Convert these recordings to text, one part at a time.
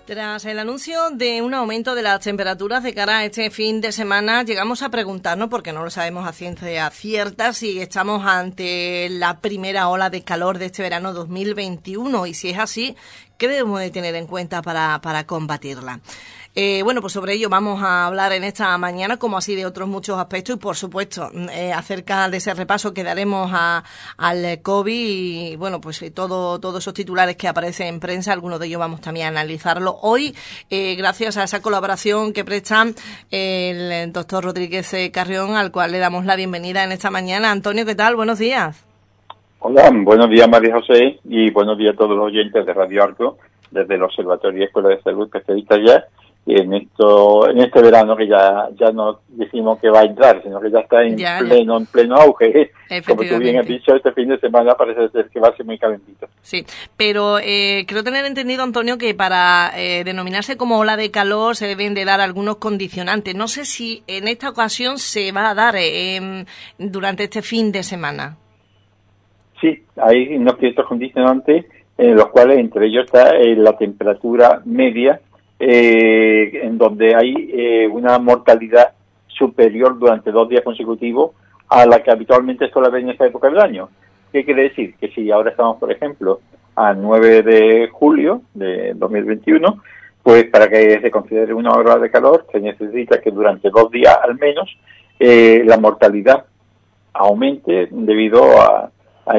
Tras el anuncio de un aumento de las temperaturas de cara a este fin de semana, llegamos a preguntarnos, porque no lo sabemos a ciencia cierta, si estamos ante la primera ola de calor de este verano 2021 y si es así, ¿qué debemos de tener en cuenta para combatirla? Bueno, pues sobre ello vamos a hablar en esta mañana, como así de otros muchos aspectos y, por supuesto, acerca de ese repaso que daremos al COVID y, bueno, pues todos esos titulares que aparecen en prensa, algunos de ellos vamos también a analizarlo hoy, gracias a esa colaboración que presta el doctor Rodríguez Carrión, al cual le damos la bienvenida en esta mañana. Antonio, ¿qué tal? Buenos días. Hola, buenos días María José y buenos días a todos los oyentes de Radio Arco, desde el Observatorio Escuela de Salud Especialista ya. Y en este verano que ya no decimos que va a entrar, sino que ya está en pleno auge. Como tú bien has dicho, este fin de semana parece ser que va a ser muy calentito. Sí, pero creo tener entendido, Antonio, que para denominarse como ola de calor se deben de dar algunos condicionantes. No sé si en esta ocasión se va a dar durante este fin de semana. Sí, hay unos ciertos condicionantes en los cuales entre ellos está la temperatura media, en donde hay una mortalidad superior durante 2 días consecutivos a la que habitualmente suele haber en esta época del año. ¿Qué quiere decir? Que si ahora estamos, por ejemplo, a 9 de julio de 2021, pues para que se considere una ola de calor se necesita que durante 2 días al menos la mortalidad aumente debido a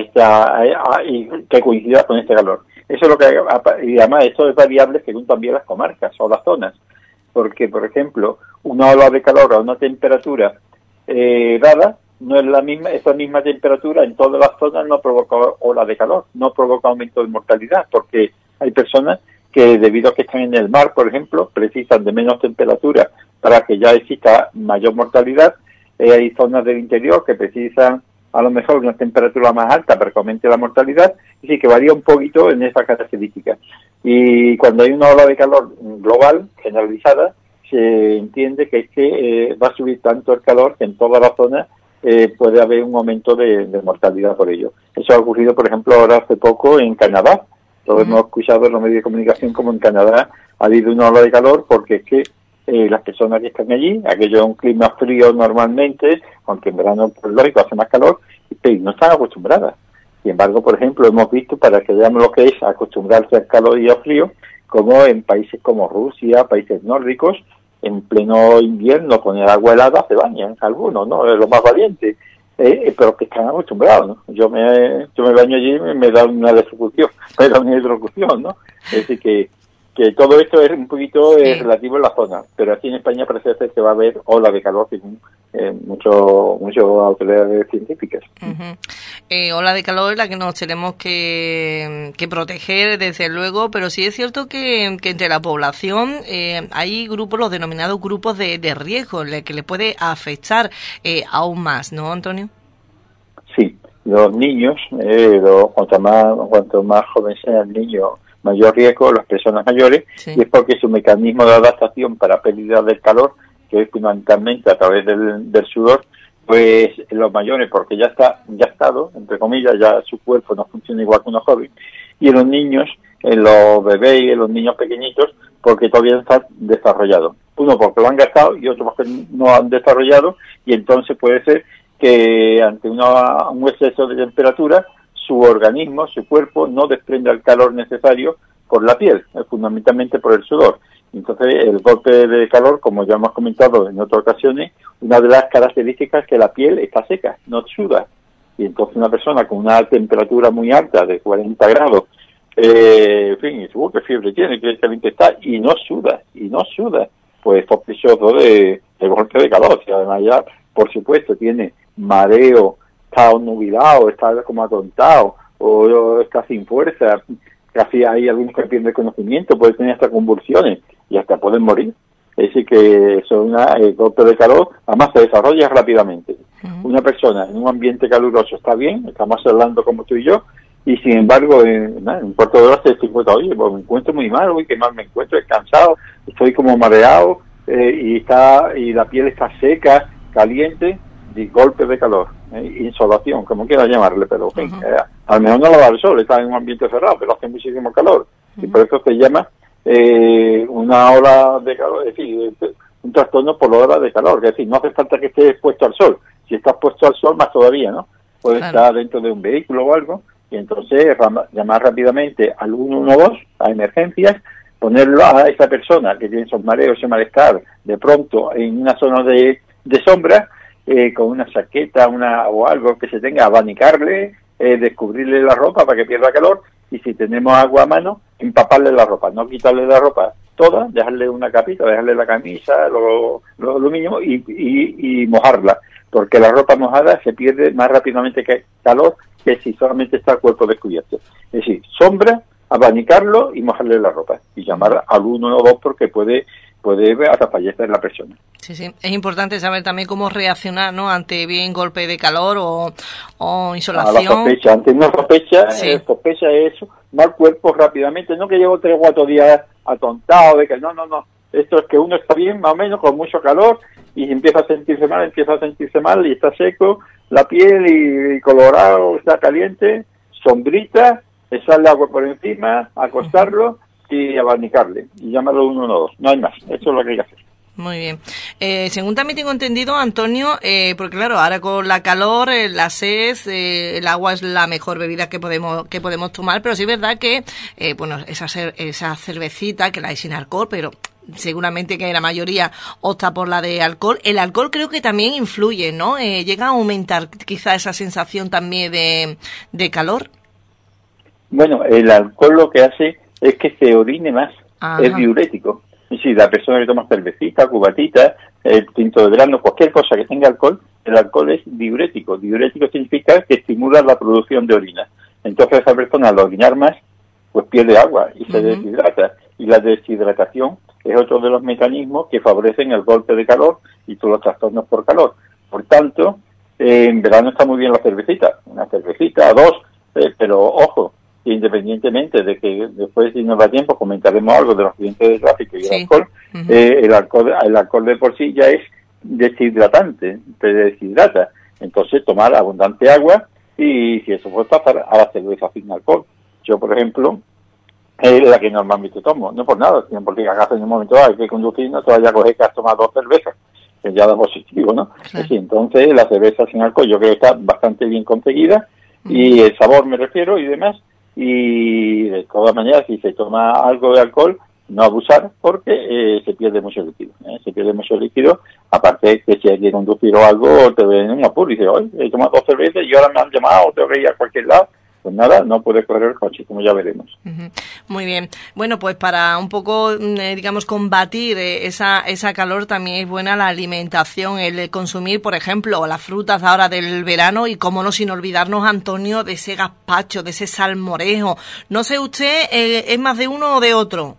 que coincida con este calor. Eso es lo que, y además esto es variable según también las comarcas o las zonas, porque por ejemplo una ola de calor a una temperatura dada no es la misma, esa misma temperatura en todas las zonas no provoca ola de calor, no provoca aumento de mortalidad, porque hay personas que debido a que están en el mar, por ejemplo, precisan de menos temperatura para que ya exista mayor mortalidad. Hay zonas del interior que precisan a lo mejor una temperatura más alta para que aumente la mortalidad, y sí que varía un poquito en esa característica. Y cuando hay una ola de calor global, generalizada, se entiende que es que va a subir tanto el calor que en toda la zona puede haber un aumento de mortalidad por ello. Eso ha ocurrido, por ejemplo, ahora hace poco en Canadá. Todos hemos escuchado en los medios de comunicación como en Canadá ha habido una ola de calor porque es que las personas que están allí, aquello es un clima frío normalmente, aunque en verano, por lógico, hace más calor, y no están acostumbradas. Sin embargo, por ejemplo, hemos visto, para que veamos lo que es acostumbrarse al calor y al frío, como en países como Rusia, países nórdicos, en pleno invierno con el agua helada se bañan algunos, ¿no? Es lo más valiente, pero que están acostumbrados, ¿no? Yo me baño allí y me da una hidrocución, ¿no? Es decir, que todo esto es un poquito relativo en la zona, pero aquí en España parece ser que va a haber ola de calor según muchas autoridades científicas. Ola de calor la que nos tenemos que proteger, desde luego, pero sí es cierto que entre la población hay grupos, los denominados grupos de riesgo, que le puede afectar aún más, ¿no, Antonio? Sí, los niños, cuanto más joven sea el niño, mayor riesgo, las personas mayores, sí. Y es porque su mecanismo de adaptación para pérdida del calor, que es fundamentalmente a través del sudor, pues en los mayores, porque ya ha estado, entre comillas, ya su cuerpo no funciona igual que unos jóvenes, y en los niños, en los bebés y en los niños pequeñitos, porque todavía no están desarrollados. Uno porque lo han gastado y otro porque no han desarrollado, y entonces puede ser que ante un exceso de temperatura, su organismo, su cuerpo, no desprende el calor necesario por la piel, fundamentalmente por el sudor. Entonces, el golpe de calor, como ya hemos comentado en otras ocasiones, una de las características es que la piel está seca, no suda. Y entonces una persona con una temperatura muy alta, de 40 grados, en fin, dice, qué fiebre tiene, qué caliente está, y no suda, pues sospechoso de golpe de calor. Y además ya, por supuesto, tiene mareo, está nubilado, está como atontado, o está sin fuerza, casi hay algunos que pierden conocimiento, puede tener hasta convulsiones y hasta pueden morir. Es decir, que el golpe de calor además se desarrolla rápidamente. Una persona en un ambiente caluroso está bien, estamos hablando como tú y yo, y sin embargo en un cuarto de hora se encuentra, oye, pues me encuentro muy mal, qué mal me encuentro, cansado, estoy como mareado, y la piel está seca, caliente, de golpe de calor, insolación, como quiera llamarle, pero en fin, al menos no lo da el sol, está en un ambiente cerrado, pero hace muchísimo calor, y por eso se llama una ola de calor, es decir, un trastorno por la ola de calor, es decir, no hace falta que estés expuesto al sol, si estás puesto al sol más todavía, ¿no? Puede estar dentro de un vehículo o algo, y entonces llamar rápidamente al 112 a emergencias, ponerlo a esa persona que tiene esos mareos, ese malestar, de pronto en una zona de sombra, con una chaqueta o algo que se tenga, abanicarle, descubrirle la ropa para que pierda calor, y si tenemos agua a mano, empaparle la ropa, no quitarle la ropa toda, dejarle una capita, dejarle la camisa, lo mínimo, y mojarla, porque la ropa mojada se pierde más rápidamente que calor que si solamente está el cuerpo descubierto. Es decir, sombra, abanicarlo y mojarle la ropa, y llamar al 112 porque puede hasta fallecer la persona. Sí, sí. Es importante saber también cómo reaccionar, ¿no? Ante bien golpe de calor o insolación. A la sospecha. Ante una sospecha, sospecha es eso, mal cuerpo rápidamente, no que llevo 3 o 4 días atontado, de que no. Esto es que uno está bien, más o menos, con mucho calor, y empieza a sentirse mal, y está seco, la piel y colorado, está caliente, sombrita, echarle agua por encima, acostarlo, y abanicarle, y llamarlo 112. No hay más, eso es lo que hay que hacer. Muy bien. Según también tengo entendido, Antonio, porque claro, ahora con la calor, la sed, el agua es la mejor bebida que podemos tomar, pero sí es verdad que, esa cervecita, que la hay sin alcohol, pero seguramente que la mayoría opta por la de alcohol. El alcohol creo que también influye, ¿no? Llega a aumentar quizá esa sensación también de calor. Bueno, el alcohol lo que hace es que se orine más. Ajá. Es diurético. Y si la persona que toma cervecita, cubatita, tinto de verano, cualquier cosa que tenga alcohol, el alcohol es diurético. Diurético significa que estimula la producción de orina. Entonces esa persona al orinar más, pues pierde agua y se deshidrata. Y la deshidratación es otro de los mecanismos que favorecen el golpe de calor y todos los trastornos por calor. Por tanto, en verano está muy bien la cervecita, una cervecita, 2, pero ojo, independientemente de que después, si nos da tiempo, comentaremos algo de los accidentes de tráfico y el alcohol. El alcohol de por sí ya es deshidratante, te deshidrata. Entonces, tomar abundante agua, y si eso puede pasar, a la cerveza sin alcohol. Yo, por ejemplo, es la que normalmente tomo, no por nada, sino porque acá en un momento hay que conducir, no te vaya a coger que has tomado 2 cervezas, que ya da positivo, ¿no? Claro. Así, entonces, la cerveza sin alcohol yo creo que está bastante bien conseguida, y el sabor me refiero y demás. Y de todas maneras, si se toma algo de alcohol, no abusar, porque se pierde mucho líquido. Se pierde mucho líquido, aparte que si hay que conducir o algo, te ven en un apuro y dices, hoy he tomado 2 cervezas y ahora me han llamado, tengo que ir a cualquier lado. Pues nada, no puedes correr el coche, como ya veremos. Muy bien. Bueno, pues para un poco, combatir esa calor, también es buena la alimentación, el consumir, por ejemplo, las frutas ahora del verano, y cómo no, sin olvidarnos, Antonio, de ese gazpacho, de ese salmorejo. No sé usted, ¿es más de uno o de otro?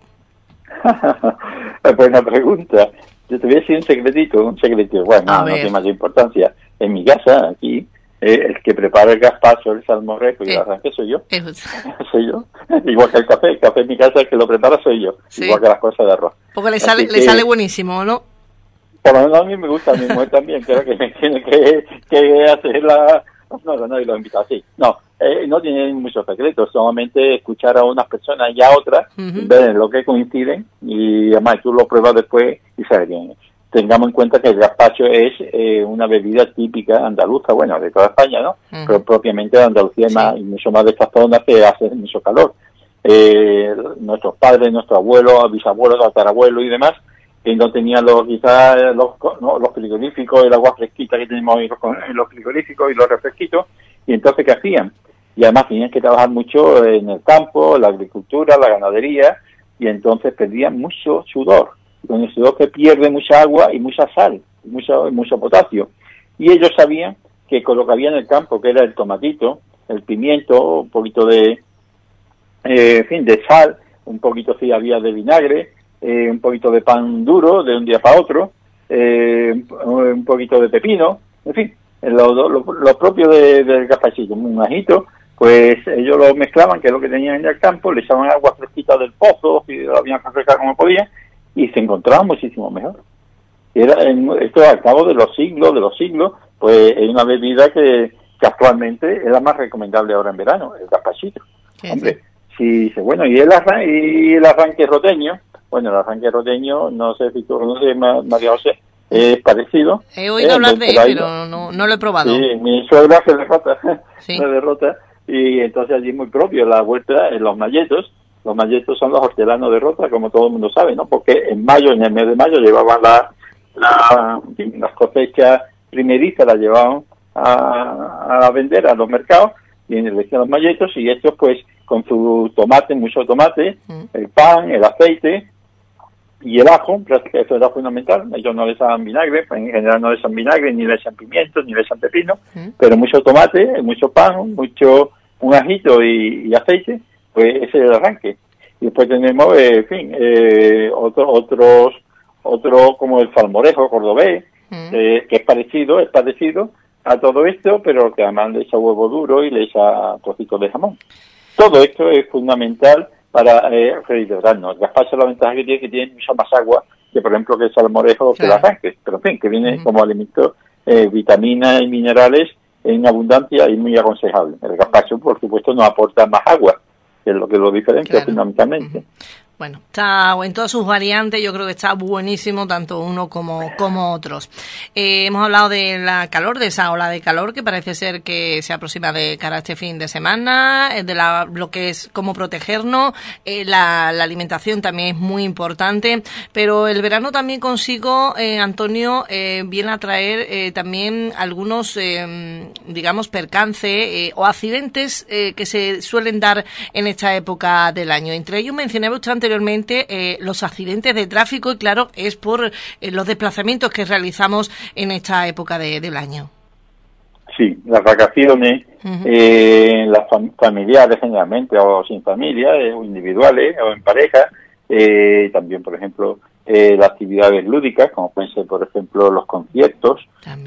Buena pregunta. Yo te voy a decir un secretito, bueno, no tiene mayor importancia. En mi casa, aquí, el que prepara el gazpacho, el salmorejo y el arranque soy yo. Soy yo. Igual que el café en mi casa, el que lo prepara soy yo. Sí. Igual que las cosas de arroz. Porque le sale buenísimo, ¿no? Por lo menos a mí me gusta, a mi mujer también. Creo que me tiene que hacer la... No, y lo invito así. No tiene muchos secretos, solamente escuchar a unas personas y a otras, ver lo que coinciden, y además tú lo pruebas después y sabes bien. Tengamos en cuenta que el gazpacho es una bebida típica andaluza, bueno, de toda España, ¿no? Pero propiamente de Andalucía y mucho más de estas zonas que hace mucho calor. Nuestros padres, nuestros abuelos, bisabuelos, tatarabuelos y demás, que no tenían los frigoríficos, el agua fresquita que tenemos en los frigoríficos y los refresquitos, y entonces ¿qué hacían? Y además tenían que trabajar mucho en el campo, la agricultura, la ganadería, y entonces perdían mucho sudor. Con el sudor que pierde mucha agua y mucha sal, mucho potasio. Y ellos sabían que con lo que había en el campo, que era el tomatito, el pimiento, un poquito de sal, un poquito si había de vinagre, un poquito de pan duro de un día para otro, un poquito de pepino, en fin, lo propio del gazpachito, un ajito, pues ellos lo mezclaban, que es lo que tenían en el campo, le echaban agua fresquita del pozo, si lo habían refrescado como podían, y se encontraba muchísimo mejor. Esto al cabo de los siglos, pues es una bebida que actualmente es la más recomendable ahora en verano, el gazpachito. Hombre, Sí, bueno, y el arranque roteño, bueno, el arranque roteño, no sé si tú conoces, María José, es parecido. He oído hablar de él, pero no lo he probado. Sí, mi suegra se derrota, sí. se derrota, y entonces allí es muy propio la vuelta en los malletos. Los malletos son los hortelanos de Rota, como todo el mundo sabe, ¿no? Porque en mayo, en el mes de mayo, llevaban las cosechas primerizas, las llevaban a vender a los mercados, y elegían los malletos, y estos pues con su tomate, mucho tomate, el pan, el aceite y el ajo, que eso era fundamental. Ellos no les echaban vinagre, en general no les echan vinagre, ni les echan pimientos, ni les echan pepino, pero mucho tomate, mucho pan, un ajito y aceite, pues ese es el arranque. Y después tenemos, en fin, otro como el salmorejo cordobés, que es parecido a todo esto, pero que además le echa huevo duro y le echa trocitos de jamón. Todo esto es fundamental para rehidratarnos. El gazpacho, la ventaja que tiene mucha más agua que, por ejemplo, que el salmorejo, que el arranque, pero en fin, que viene como alimento, vitaminas y minerales en abundancia y muy aconsejable. El gazpacho, por supuesto, nos aporta más agua, que es lo que lo diferencia fundamentalmente. Bueno, está en todas sus variantes, yo creo que está buenísimo tanto uno como otros. Hemos hablado de la calor, de esa ola de calor que parece ser que se aproxima de cara a este fin de semana, de lo que es cómo protegernos, la alimentación también es muy importante, pero el verano también consigo, Antonio, viene a traer también algunos, digamos, percances o accidentes que se suelen dar en esta época del año. Entre ellos mencionaba usted anteriormente los accidentes de tráfico y claro, es por los desplazamientos que realizamos en esta época del año. Sí, las vacaciones, las familiares generalmente, o sin familia, o individuales, o en pareja, también, por ejemplo, las actividades lúdicas, como pueden ser, por ejemplo, los conciertos,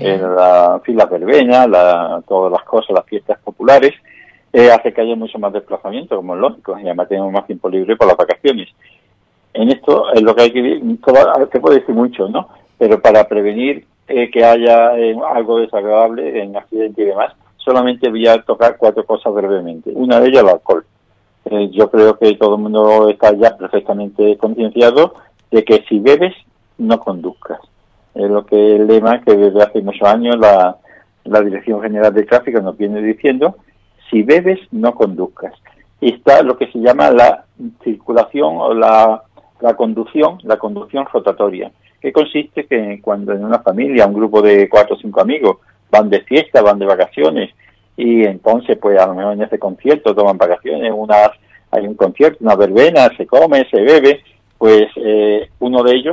las verbenas, todas las cosas, las fiestas populares, hace que haya mucho más desplazamiento, como es lógico, y además tenemos más tiempo libre para las vacaciones. En esto es lo que hay que te puedo decir mucho, ¿no? Pero para prevenir que haya algo desagradable en accidente y demás, solamente voy a tocar 4 cosas brevemente. Una de ellas, el alcohol. Yo creo que todo el mundo está ya perfectamente concienciado de que si bebes, no conduzcas. Es lo que el lema que desde hace muchos años la Dirección General de Tráfico nos viene diciendo: si bebes, no conduzcas. Está lo que se llama la circulación o la conducción rotatoria, que consiste que cuando en una familia, un grupo de 4 o 5 amigos van de fiesta, van de vacaciones, y entonces pues a lo mejor en ese concierto toman vacaciones, hay un concierto, una verbena, se come, se bebe, pues uno de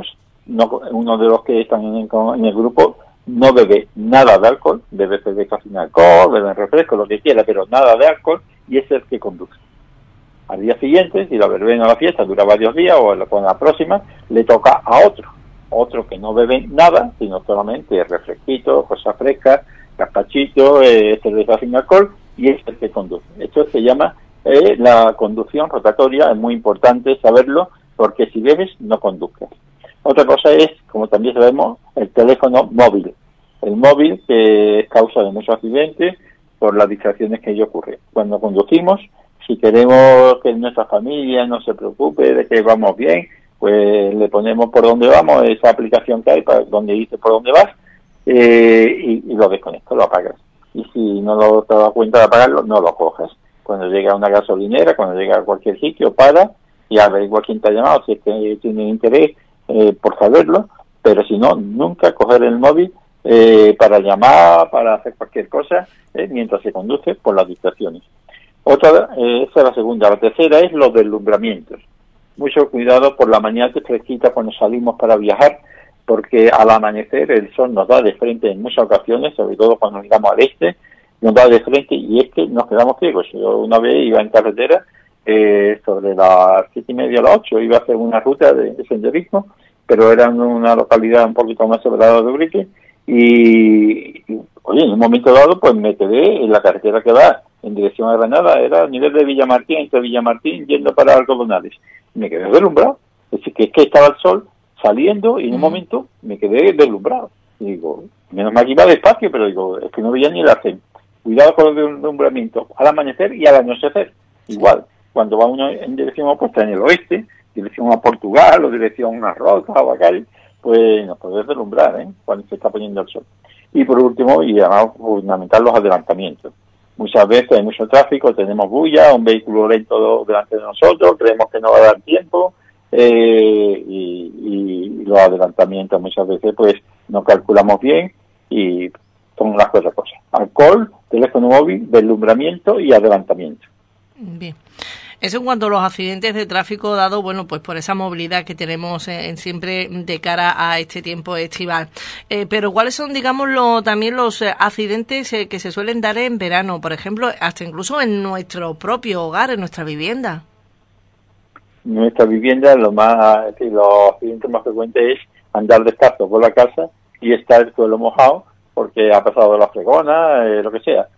los que están en el grupo no bebe nada de alcohol, bebe cerveza sin alcohol, bebe refresco, lo que quiera, pero nada de alcohol, y es el que conduce. Al día siguiente, si la verbena o la fiesta dura varios días, o con la próxima, le toca a otro que no bebe nada, sino solamente refresquito, cosas frescas, gazpachito, cerveza sin alcohol, y es el que conduce. Esto se llama la conducción rotatoria, es muy importante saberlo, porque si bebes, no conduzcas. Otra cosa es, como también sabemos, el teléfono móvil. El móvil que es causa de muchos accidentes por las distracciones que ello ocurre. Cuando conducimos, si queremos que nuestra familia no se preocupe de que vamos bien, pues le ponemos por dónde vamos, esa aplicación que hay para donde dice por dónde vas, y lo desconectas, lo apagas. Y si no te das cuenta de apagarlo, no lo cojas. Cuando llega a una gasolinera, cuando llega a cualquier sitio, para y averigua quién te ha llamado, si es que tiene interés por saberlo, pero si no, nunca coger el móvil para llamar, para hacer cualquier cosa, mientras se conduce, por las distracciones. Esa es la segunda. La tercera es los deslumbramientos. Mucho cuidado por la mañana fresquita cuando salimos para viajar, porque al amanecer el sol nos da de frente en muchas ocasiones, sobre todo cuando llegamos al este, nos da de frente y es que nos quedamos ciegos. Yo una vez iba en carretera, sobre las 7:30 a las 8, iba a hacer una ruta de senderismo, pero era en una localidad un poquito más separada de Ubrique, y oye, en un momento dado pues me quedé en la carretera que va en dirección a Granada, era a nivel de Villamartín, entre Villamartín yendo para Algodonales. Me quedé deslumbrado, es decir, que estaba el sol saliendo y en un momento me quedé deslumbrado. Y digo, menos mal que iba despacio, pero digo, es que no veía ni el arcén. Cuidado con el deslumbramiento al amanecer y al anochecer, igual. cuando va uno en dirección opuesta, en el oeste, dirección a Portugal o dirección a Rota o a Cádiz, pues nos puede deslumbrar, cuando se está poniendo el sol. Y por último, y además fundamental, los adelantamientos. Muchas veces hay mucho tráfico, tenemos bulla, un vehículo lento delante de nosotros, creemos que no va a dar tiempo, y los adelantamientos muchas veces pues no calculamos bien y son las cuatro cosas: alcohol, teléfono móvil, deslumbramiento y adelantamiento. Bien. Eso en cuanto a los accidentes de tráfico dado, bueno, pues por esa movilidad que tenemos siempre de cara a este tiempo estival. Pero ¿cuáles son, digamos, también los accidentes que se suelen dar en verano? Por ejemplo, hasta incluso en nuestro propio hogar, en nuestra vivienda. En nuestra vivienda los accidentes más frecuentes es andar descalzo por la casa y estar el suelo mojado porque ha pasado la fregona, lo que sea.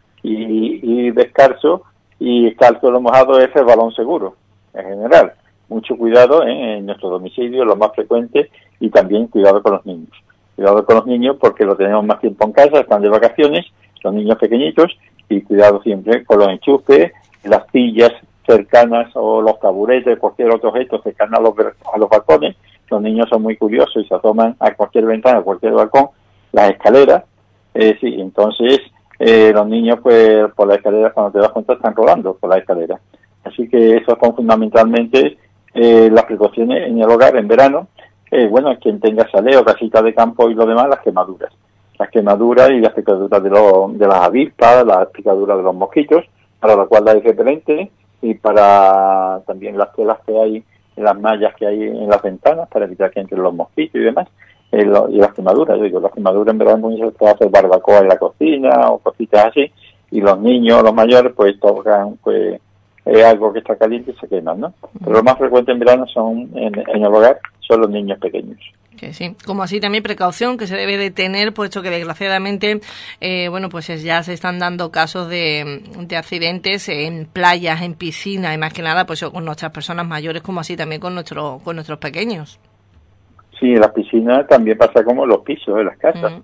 Y descalzo y estar el suelo mojado es el balón seguro, en general. Mucho cuidado en nuestro domicilio, lo más frecuente, y también cuidado con los niños. Cuidado con los niños porque lo tenemos más tiempo en casa, están de vacaciones, los niños pequeñitos, y cuidado siempre con los enchufes, las sillas cercanas o los taburetes, cualquier otro objeto cercano a los balcones. Los niños son muy curiosos y se asoman a cualquier ventana, a cualquier balcón, las escaleras. Sí, entonces los niños pues por las escaleras, cuando te das cuenta, están rodando por las escaleras. Así que eso son fundamentalmente las precauciones en el hogar en verano. Bueno, quien tenga saleo, casita de campo y lo demás, las quemaduras. Las quemaduras y las picaduras de las avispas, las picaduras de los mosquitos, para la cual es repelente, y para también las telas que hay, las mallas que hay en las ventanas, para evitar que entren los mosquitos y demás. Y las quemaduras, yo digo, las quemaduras en verano se puede hacer barbacoa en la cocina o cositas así, y los niños, los mayores, pues tocan pues algo que está caliente y se queman, ¿no? Pero lo más frecuente en verano son en el hogar son los niños pequeños. Que sí, como así también precaución que se debe de tener, puesto que desgraciadamente, bueno, pues ya se están dando casos de accidentes en playas, en piscinas, y más que nada, pues con nuestras personas mayores, como así también con nuestros pequeños. Sí, en las piscinas también pasa como en los pisos de las casas.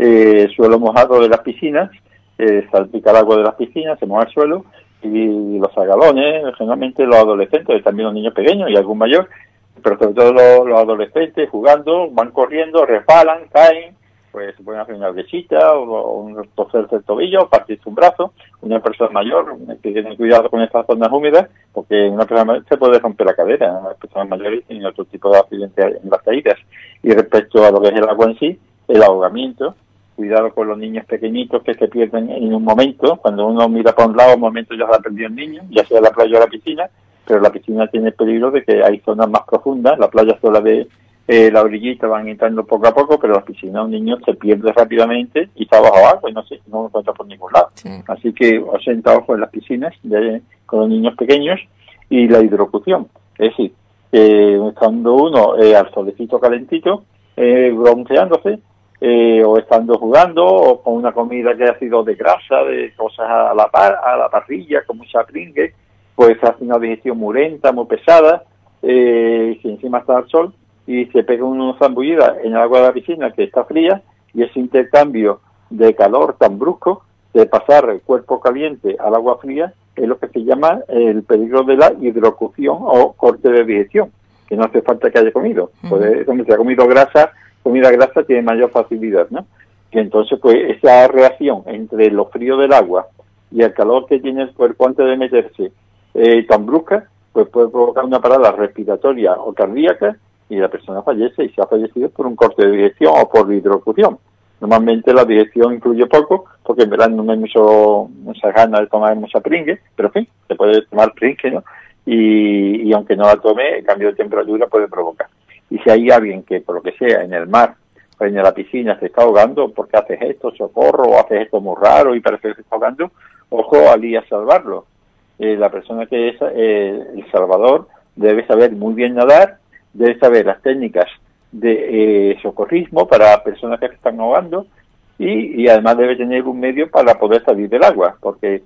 Suelo mojado de las piscinas, salpica el agua de las piscinas, se moja el suelo, y los agalones, generalmente los adolescentes, también los niños pequeños y algún mayor, pero sobre todo los adolescentes jugando, van corriendo, resbalan, caen, pues se pueden hacer una brechita o un torcerse el tobillo, partirse un brazo. Una persona mayor, que tiene cuidado con estas zonas húmedas, porque una persona mayor se puede romper la cadera. Las personas mayores tienen otro tipo de accidentes en las caídas. Y respecto a lo que es el agua en sí, el ahogamiento, cuidado con los niños pequeñitos que se pierden en un momento. Cuando uno mira para un lado, un momento ya se ha perdido el niño, ya sea la playa o la piscina, pero la piscina tiene el peligro de que hay zonas más profundas. La playa sola de la orillita van entrando poco a poco, pero la piscina un niño se pierde rápidamente y está bajo agua y no lo encuentra por ningún lado. Sí. Así que 80 ojos en las piscinas con los niños pequeños. Y la hidrocución, es decir, estando uno al solecito calentito, bronceándose, o estando jugando, o con una comida que ha sido de grasa, de cosas a la parrilla, con mucha pringue, pues hace una digestión muy lenta, muy pesada, si encima está al sol, y se pega una zambullida en el agua de la piscina que está fría, y ese intercambio de calor tan brusco, de pasar el cuerpo caliente al agua fría, es lo que se llama el peligro de la hidrocución o corte de digestión, que no hace falta que haya comido. Pues, como se ha comido comida grasa tiene mayor facilidad, ¿no? Y entonces, pues, esa reacción entre lo frío del agua y el calor que tiene el cuerpo antes de meterse tan brusca, pues puede provocar una parada respiratoria o cardíaca, y la persona fallece, y se ha fallecido por un corte de digestión o por hidrocución. Normalmente la digestión influye poco, porque en verano no hay mucha ganas de tomar mucha pringue, pero en fin, se puede tomar pringue, ¿no? Y aunque no la tome, el cambio de temperatura puede provocar. Y si hay alguien que, por lo que sea, en el mar o en la piscina se está ahogando, porque haces esto, socorro, o haces esto muy raro y parece que se está ahogando, ojo al ir a salvarlo. La persona que es el salvador debe saber muy bien nadar, debe saber las técnicas de socorrismo para personas que se están ahogando, y además debe tener un medio para poder salir del agua, porque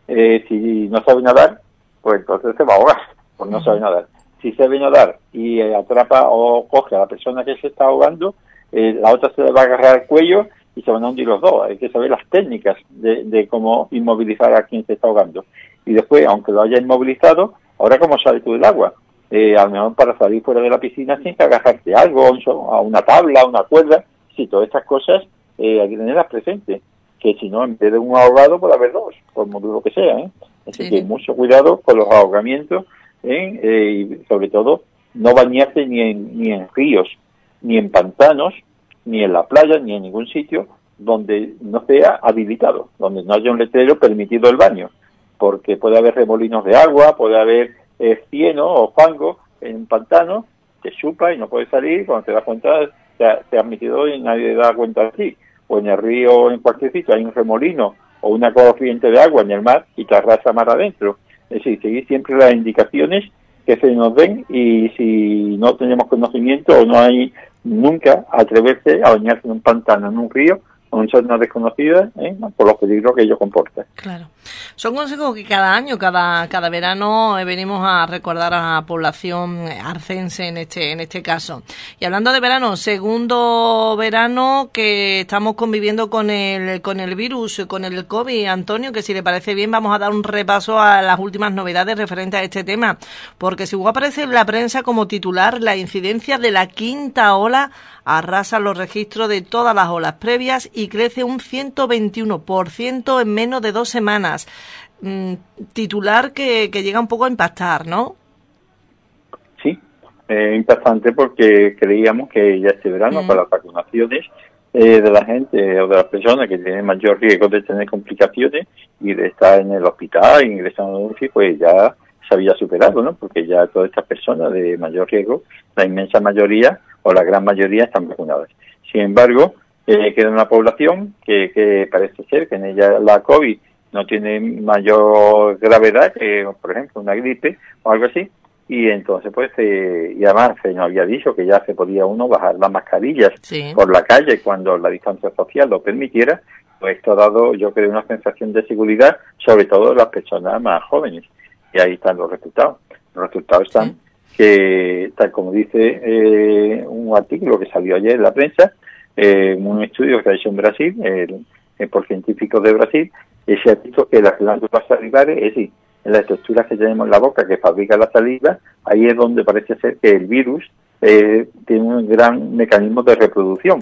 si no sabe nadar, pues entonces se va a ahogar, porque no sabe nadar. Si sabe nadar y atrapa o coge a la persona que se está ahogando, la otra se le va a agarrar al cuello y se van a hundir los dos. Hay que saber las técnicas de cómo inmovilizar a quien se está ahogando. Y después, aunque lo haya inmovilizado, Ahora, ¿cómo sales tú del agua? A lo mejor para salir fuera de la piscina tienes que agarrarte a algo, a una tabla, a una cuerda. Sí, todas estas cosas hay que tenerlas presentes, que si no, en vez de un ahogado puede haber dos, por lo que sea, ¿eh? Así que mucho cuidado con los ahogamientos, y sobre todo no bañarse ni en ríos, ni en pantanos, ni en la playa, ni en ningún sitio donde no sea habilitado, donde no haya un letrero permitido el baño, porque puede haber remolinos de agua, puede haber cieno o fango en un pantano, te chupa y no puedes salir, cuando te das cuenta te has metido y nadie da cuenta de ti, o en el río o en cualquier sitio hay un remolino o una corriente de agua en el mar y te arrasa mar adentro. Es decir, seguir siempre las indicaciones que se nos den, y si no tenemos conocimiento o no hay nunca atreverse a bañarse en un pantano, en un río, o en zonas desconocidas, por los peligros que ello comporta. Claro. Son consejos que cada año, cada verano venimos a recordar a la población arcense en este caso. Y hablando de verano, segundo verano que estamos conviviendo con el virus, con el COVID. Antonio, que si le parece bien vamos a dar un repaso a las últimas novedades referentes a este tema, porque según aparece en la prensa como titular, la incidencia de la quinta ola arrasa los registros de todas las olas previas y crece un 121% en menos de 2 semanas. Titular que llega un poco a impactar, ¿no? Sí, impactante, porque creíamos que ya este verano, con las vacunaciones de la gente o de las personas que tienen mayor riesgo de tener complicaciones y de estar en el hospital, ingresando en UCI, pues ya se había superado, ¿no? Porque ya todas estas personas de mayor riesgo, la inmensa mayoría o la gran mayoría están vacunadas. Sin embargo, queda una población que parece ser que en ella la COVID no tiene mayor gravedad que, por ejemplo, una gripe o algo así, y entonces pues y además se nos había dicho que ya se podía uno bajar las mascarillas por la calle cuando la distancia social lo permitiera. Pues esto ha dado, yo creo, una sensación de seguridad, sobre todo en las personas más jóvenes, y ahí están los resultados. Los resultados están que, tal como dice un artículo que salió ayer en la prensa, un estudio que se ha hecho en Brasil, por científicos de Brasil, y se ha visto que las glándulas salivares, es decir, en las estructuras que tenemos en la boca que fabrica la saliva, ahí es donde parece ser que el virus tiene un gran mecanismo de reproducción.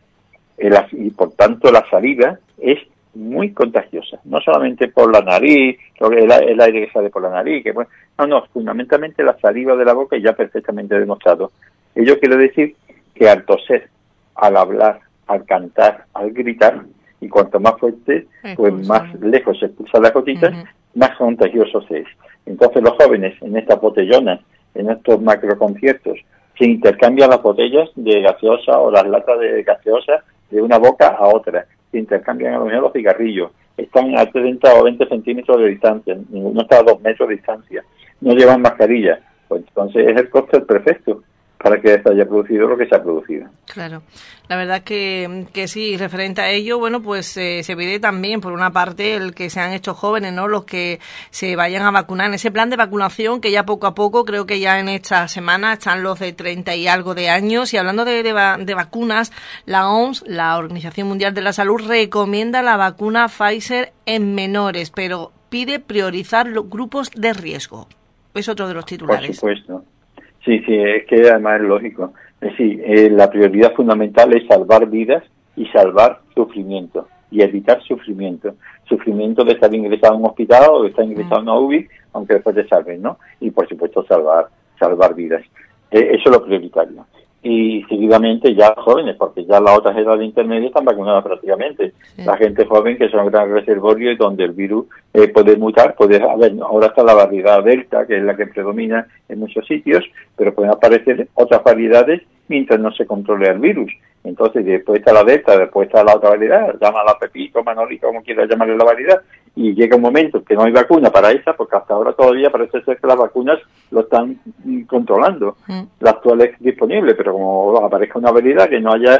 Y por tanto la saliva es muy contagiosa, no solamente por la nariz, el aire que sale por la nariz, que bueno, no, fundamentalmente la saliva de la boca, ya perfectamente demostrado. Ello quiere decir que al toser, al hablar, al cantar, al gritar, y cuanto más fuerte, pues más lejos se expulsan las gotitas, más contagioso se es. Entonces los jóvenes en estas botellonas, en estos macroconciertos, se intercambian las botellas de gaseosa o las latas de gaseosa de una boca a otra, se intercambian a lo mejor los cigarrillos, están a 30 o 20 centímetros de distancia, ninguno está a 2 metros de distancia, no llevan mascarilla, pues entonces es el cóctel perfecto para que se haya producido lo que se ha producido. Claro, la verdad que sí, referente a ello, bueno, pues se pide también, por una parte, el que sean estos jóvenes, ¿no?, los que se vayan a vacunar en ese plan de vacunación, que ya poco a poco, creo que ya en esta semana están los de 30 y algo de años, y hablando de vacunas, la OMS, la Organización Mundial de la Salud, recomienda la vacuna Pfizer en menores, pero pide priorizar los grupos de riesgo. Es otro de los titulares. Por supuesto. Sí, es que además es lógico. Es decir, la prioridad fundamental es salvar vidas y salvar sufrimiento y evitar sufrimiento. Sufrimiento de estar ingresado en un hospital o de estar ingresado en una UBI, aunque después te salven, ¿no? Y por supuesto salvar vidas. Eso es lo prioritario. Y seguidamente ya jóvenes, porque ya las otras edades intermedias están vacunadas prácticamente. Sí. La gente joven, que son un gran reservorio y donde el virus puede mutar, ahora está la variedad Delta, que es la que predomina en muchos sitios, pero pueden aparecer otras variedades mientras no se controle el virus. Entonces, después está la Delta, después está la otra variedad, llámala Pepito, Manoli, como quieras llamarle la variedad, y llega un momento que no hay vacuna para esa, porque hasta ahora todavía parece ser que las vacunas lo están controlando, la actual es disponible, pero como aparezca una variedad que no haya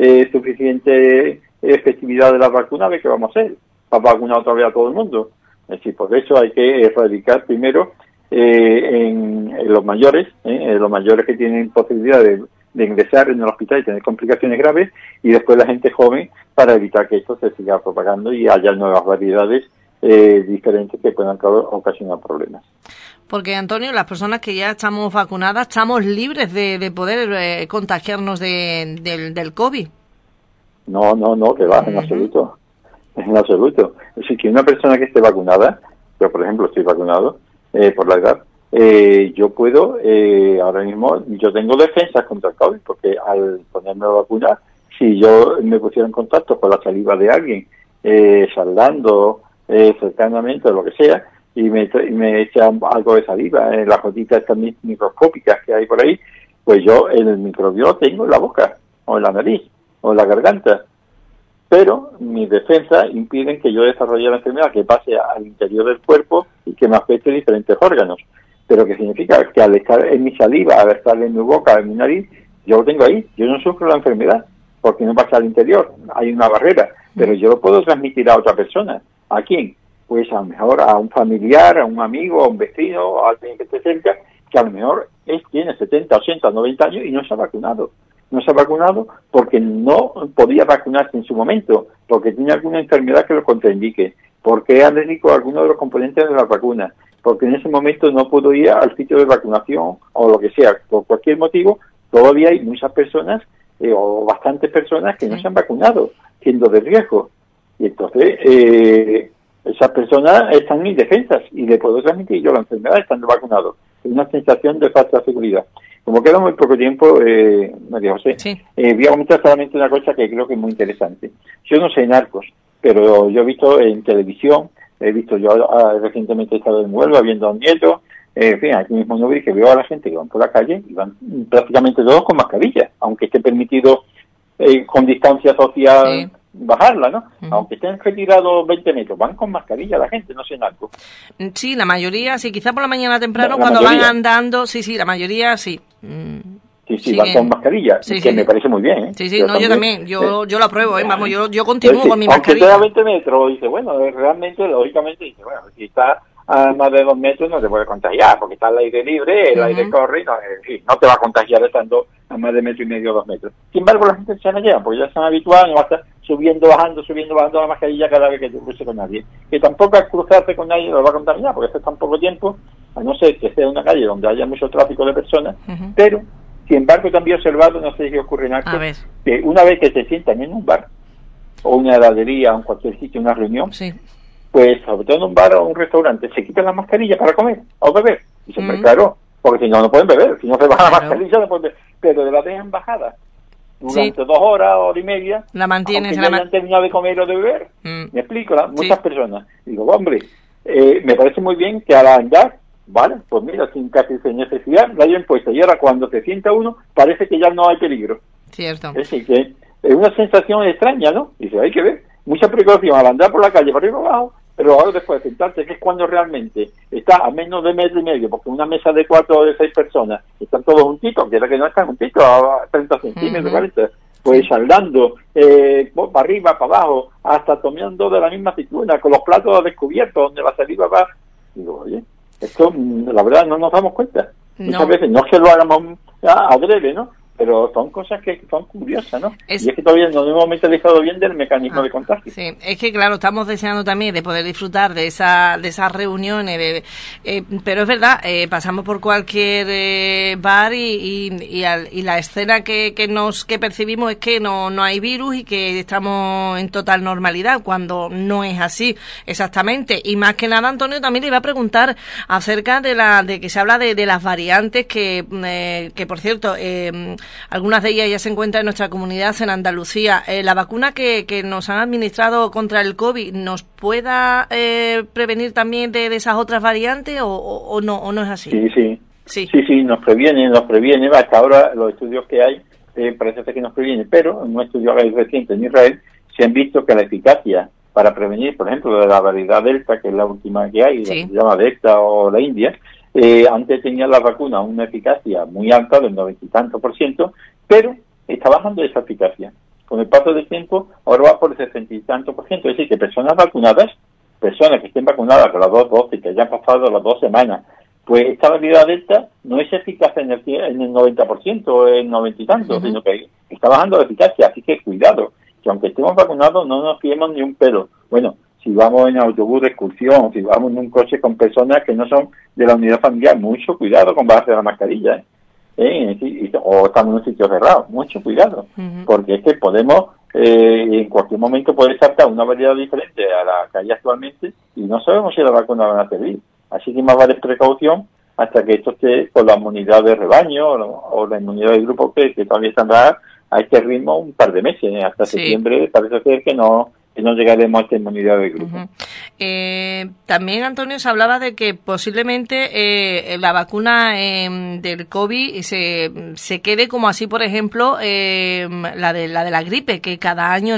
suficiente efectividad de las vacunas, ¿qué vamos a hacer? ¿Vamos a vacunar otra vez a todo el mundo? Es decir, por eso hay que erradicar primero en los mayores que tienen posibilidad de ingresar en el hospital y tener complicaciones graves, y después la gente joven, para evitar que esto se siga propagando y haya nuevas variedades diferentes que puedan ocasionar problemas. Porque, Antonio, las personas que ya estamos vacunadas, estamos libres de poder contagiarnos del COVID. No, que va, en absoluto. En absoluto. Es decir, que una persona que esté vacunada, yo por ejemplo estoy vacunado por la edad, yo puedo, ahora mismo, yo tengo defensas contra el COVID, porque al ponerme la vacuna, si yo me pusiera en contacto con la saliva de alguien, saludando cercanamente o lo que sea, y me echa algo de saliva, las gotitas estas microscópicas que hay por ahí, pues yo el microbio lo tengo en la boca, o en la nariz, o en la garganta. Pero mis defensas impiden que yo desarrolle la enfermedad, que pase al interior del cuerpo y que me afecte diferentes órganos. Pero que significa que al estar en mi saliva, al estar en mi boca, en mi nariz, yo lo tengo ahí, yo no sufro la enfermedad, porque no pasa al interior, hay una barrera, pero yo lo puedo transmitir a otra persona. ¿A quién? Pues a lo mejor a un familiar, a un amigo, a un vecino, a alguien que esté cerca, que a lo mejor tiene 70, 80, 90 años y no se ha vacunado. No se ha vacunado porque no podía vacunarse en su momento, porque tiene alguna enfermedad que lo contraindique, porque es alérgico a alguno de los componentes de la vacuna, porque en ese momento no pudo ir al sitio de vacunación o lo que sea, por cualquier motivo. Todavía hay muchas personas o bastantes personas que no se han vacunado, siendo de riesgo. Y entonces esas personas están indefensas y le puedo transmitir yo la enfermedad estando vacunado. Es una sensación de falta de seguridad. Como queda muy poco tiempo, María José, voy a comentar solamente una cosa que creo que es muy interesante. Yo no sé narcos, pero yo he visto en televisión, recientemente he estado en Huelva viendo a un nieto, en fin, aquí mismo no vi que veo a la gente que van por la calle y van prácticamente todos con mascarilla, aunque esté permitido con distancia social bajarla, ¿no? Aunque estén retirados 20 metros, van con mascarilla la gente, no sé narcos. Sí, la mayoría, sí, quizá por la mañana temprano, cuando van andando, sí, la mayoría sí. Sí, van con mascarilla, que me parece muy bien, ¿eh? Yo también, yo lo apruebo, vamos, yo continúo con mi mascarilla. Aunque esté a 20 metros, dice, bueno, realmente, lógicamente, dice, bueno, si está a más de 2 metros no te puede contagiar, porque está al aire libre, el aire corre, no te va a contagiar estando a más de 1,5 metros o 2 metros. Sin embargo, la gente se la lleva, porque ya se han habituado, no va a estar subiendo, bajando la mascarilla cada vez que te cruce con nadie. Que tampoco al cruzarse con nadie lo va a contaminar, porque hace tan poco tiempo, a no ser que sea una calle donde haya mucho tráfico de personas, pero, sin embargo, también he observado, no sé si ocurre en algo, que una vez que se sientan en un bar, o una heladería, o en cualquier sitio, una reunión, pues, sobre todo en un bar o un restaurante, se quitan la mascarilla para comer o beber. Y siempre, claro, porque si no, no pueden beber. Si no se baja la mascarilla, no pueden beber. Pero de la dejan bajada durante 2 horas, hora y media, la mantienes, aunque ya hayan terminado de comer o de beber. Me explico, muchas personas. Digo, hombre, me parece muy bien que al andar, vale, pues mira, sin casi sin necesidad, la hayan puesto. Y ahora cuando se sienta uno, parece que ya no hay peligro. Cierto. Es decir, que es una sensación extraña, ¿no? Dice, hay que ver. Mucha precaución al andar por la calle, por arriba y abajo, pero ahora después de sentarse, que es cuando realmente está a menos de 1,5 metros, porque una mesa de 4 o de 6 personas están todos juntitos, que era que no están juntitos a 30 centímetros, 40, pues saldando para arriba, para abajo, hasta tomando de la misma aceituna, con los platos descubiertos, donde la saliva va. Digo, oye, esto la verdad no nos damos cuenta. Muchas veces no es que lo hagamos adrede, ¿no? Pero son cosas que son curiosas, ¿no? Y es que todavía no hemos mentalizado bien del mecanismo de contagio. Sí, es que claro, estamos deseando también de poder disfrutar de esas reuniones, pero es verdad, pasamos por cualquier bar y la escena que percibimos es que no hay virus y que estamos en total normalidad, cuando no es así exactamente. Y más que nada, Antonio, también le iba a preguntar acerca de que se habla de las variantes que por cierto, algunas de ellas ya se encuentran en nuestra comunidad en Andalucía. ¿La vacuna que nos han administrado contra el COVID nos pueda prevenir también de esas otras variantes o no es así? Sí, nos previene. Hasta ahora los estudios que hay parece que nos previene, pero en un estudio reciente en Israel se han visto que la eficacia para prevenir, por ejemplo, de la variedad Delta, que es la última que hay, la que se llama Delta o la India, antes tenía la vacuna una eficacia muy alta, del 90 y tanto %, pero está bajando esa eficacia. Con el paso del tiempo, ahora va por el 60 y tanto %. Es decir, que personas que estén vacunadas con las 2 dosis, que hayan pasado las 2 semanas, pues esta variedad Delta no es eficaz en el 90% o en 90 y tanto, sino que está bajando la eficacia. Así que cuidado, que aunque estemos vacunados no nos fiemos ni un pelo. Bueno, si vamos en autobús de excursión, si vamos en un coche con personas que no son de la unidad familiar, mucho cuidado con bajarse la mascarilla, o estamos en un sitio cerrado, mucho cuidado, porque es que podemos, en cualquier momento puede saltar una variedad diferente a la que hay actualmente y no sabemos si la vacuna van a servir. Así que más vale precaución hasta que esto esté con la inmunidad de rebaño o la inmunidad de grupo que todavía estará a este ritmo un par de meses, hasta septiembre parece ser que no llegaremos a esta inmunidad de grupo. También, Antonio, se hablaba de que posiblemente la vacuna del COVID se quede como así, por ejemplo, la de la gripe, que cada año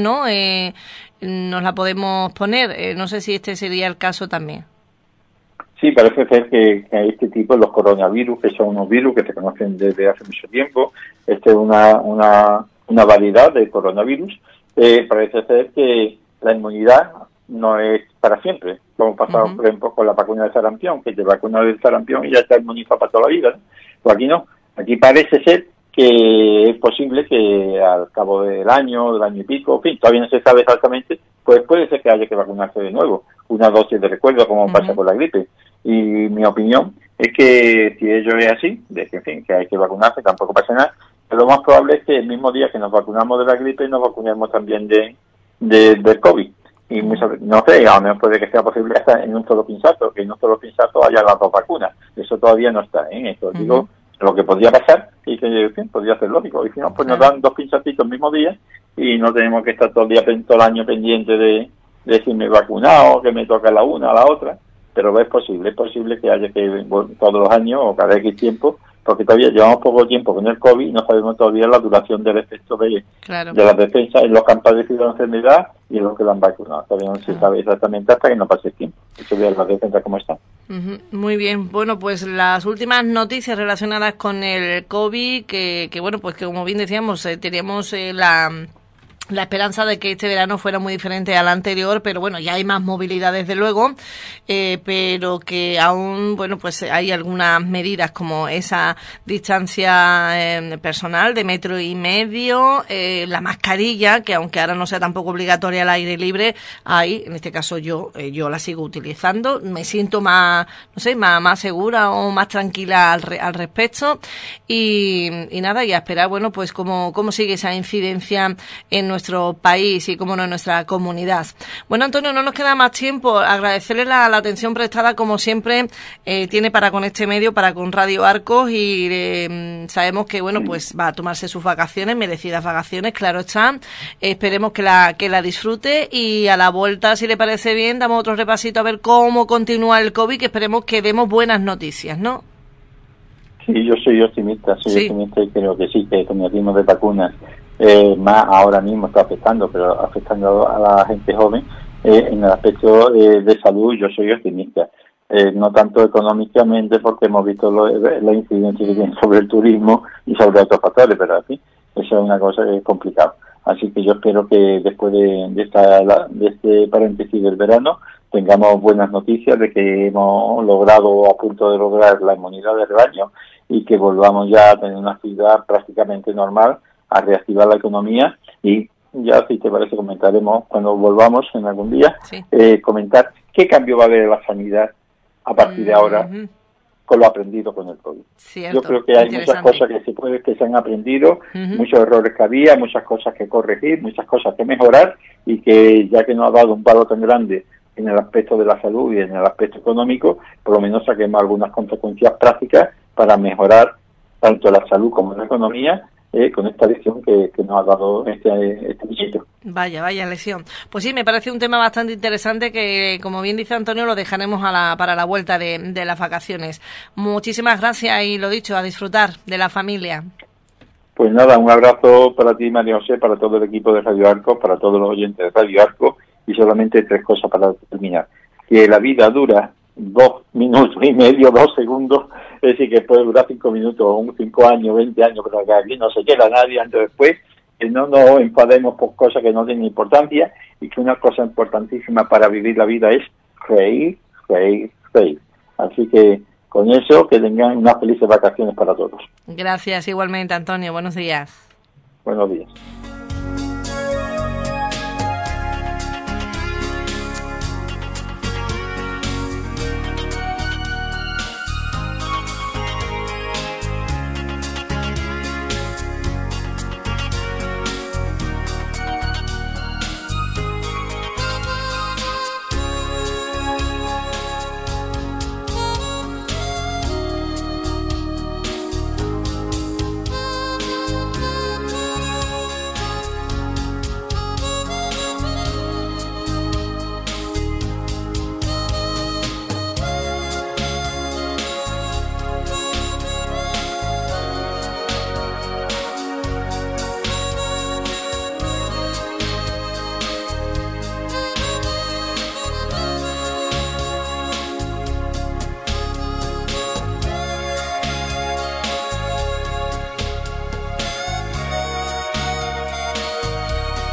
nos la podemos poner. No sé si este sería el caso también. Sí, parece ser que este tipo, los coronavirus, que son unos virus que se conocen desde hace mucho tiempo, es una variedad de coronavirus, parece ser que la inmunidad no es para siempre, como pasaba, por ejemplo, con la vacuna de sarampión, que te vacuna del sarampión y ya está inmunizado para toda la vida, ¿no? Pues aquí no, aquí parece ser que es posible que al cabo del año y pico, en fin, todavía no se sabe exactamente, pues puede ser que haya que vacunarse de nuevo, una dosis de recuerdo como pasa con la gripe. Y mi opinión es que si ello es así, de que, en fin, que hay que vacunarse, tampoco pasa nada, pero lo más probable es que el mismo día que nos vacunamos de la gripe nos vacunemos también del COVID. Y no sé, a lo mejor puede que sea posible hasta en un solo pinchazo, que en un solo pinchazo haya las dos vacunas. Eso todavía no está, Esto digo lo que podría pasar y que, en fin, podría ser lógico. Y si no, pues nos dan dos pinchacitos el mismo día y no tenemos que estar todo el año pendiente de si me he vacunado, que me toca la una o la otra. Pero es posible que haya que todos los años o cada X tiempo, porque todavía llevamos poco tiempo con el COVID y no sabemos todavía la duración del efecto de las defensas en los que han padecido la enfermedad y en los que la han vacunado. Todavía no se sabe exactamente hasta que no pase el tiempo. Eso ve las defensas cómo están. Muy bien. Bueno, pues las últimas noticias relacionadas con el COVID, que bueno, pues que como bien decíamos, teníamos la esperanza de que este verano fuera muy diferente al anterior, pero bueno, ya hay más movilidad desde luego, pero que aún, bueno, pues hay algunas medidas como esa distancia personal de 1,5 metros, la mascarilla, que aunque ahora no sea tampoco obligatoria al aire libre, en este caso yo la sigo utilizando, me siento más segura o más tranquila al respecto y nada, y a esperar, bueno, pues cómo sigue esa incidencia en nuestro país y, como no, en nuestra comunidad. Bueno, Antonio, no nos queda más tiempo. Agradecerle la atención prestada, como siempre, tiene para con este medio, para con Radio Arcos, y sabemos que, bueno, pues va a tomarse sus vacaciones, merecidas vacaciones, claro está. Esperemos que la disfrute y a la vuelta, si le parece bien, damos otro repasito a ver cómo continúa el COVID, que esperemos que demos buenas noticias, ¿no? Sí, yo soy optimista y creo que sí, que con el ritmo de vacunas más ahora mismo está afectando a la gente joven en el aspecto de salud. Yo soy optimista, no tanto económicamente, porque hemos visto la incidencia que tiene sobre el turismo y sobre otros factores, pero así eso es una cosa que es complicada. Así que yo espero que después de este paréntesis del verano tengamos buenas noticias de que hemos logrado o a punto de lograr la inmunidad de rebaño y que volvamos ya a tener una actividad prácticamente normal, a reactivar la economía. Y ya, si te parece, comentaremos cuando volvamos en algún día, comentar qué cambio va a haber en la sanidad a partir de ahora con lo aprendido con el COVID. Cierto, yo creo que hay muchas cosas que se han aprendido, muchos errores que había, muchas cosas que corregir, muchas cosas que mejorar, y que ya que nos ha dado un palo tan grande en el aspecto de la salud y en el aspecto económico, por lo menos saquemos algunas consecuencias prácticas para mejorar tanto la salud como la economía, con esta lección que nos ha dado este visito. Vaya lección. Pues sí, me parece un tema bastante interesante que, como bien dice Antonio, lo dejaremos para la vuelta de las vacaciones. Muchísimas gracias y, lo dicho, a disfrutar de la familia. Pues nada, un abrazo para ti, María José, para todo el equipo de Radio Arcos, para todos los oyentes de Radio Arcos, y solamente 3 cosas para terminar. Que la vida dura 2 minutos y medio, 2 segundos, es decir, que puede durar 5 minutos, 5 años, 20 años, pero que aquí no se queda nadie antes o después, que no nos enfademos por cosas que no tienen importancia, y que una cosa importantísima para vivir la vida es reír. Así que con eso, que tengan unas felices vacaciones para todos. Gracias, igualmente, Antonio. Buenos días. Buenos días.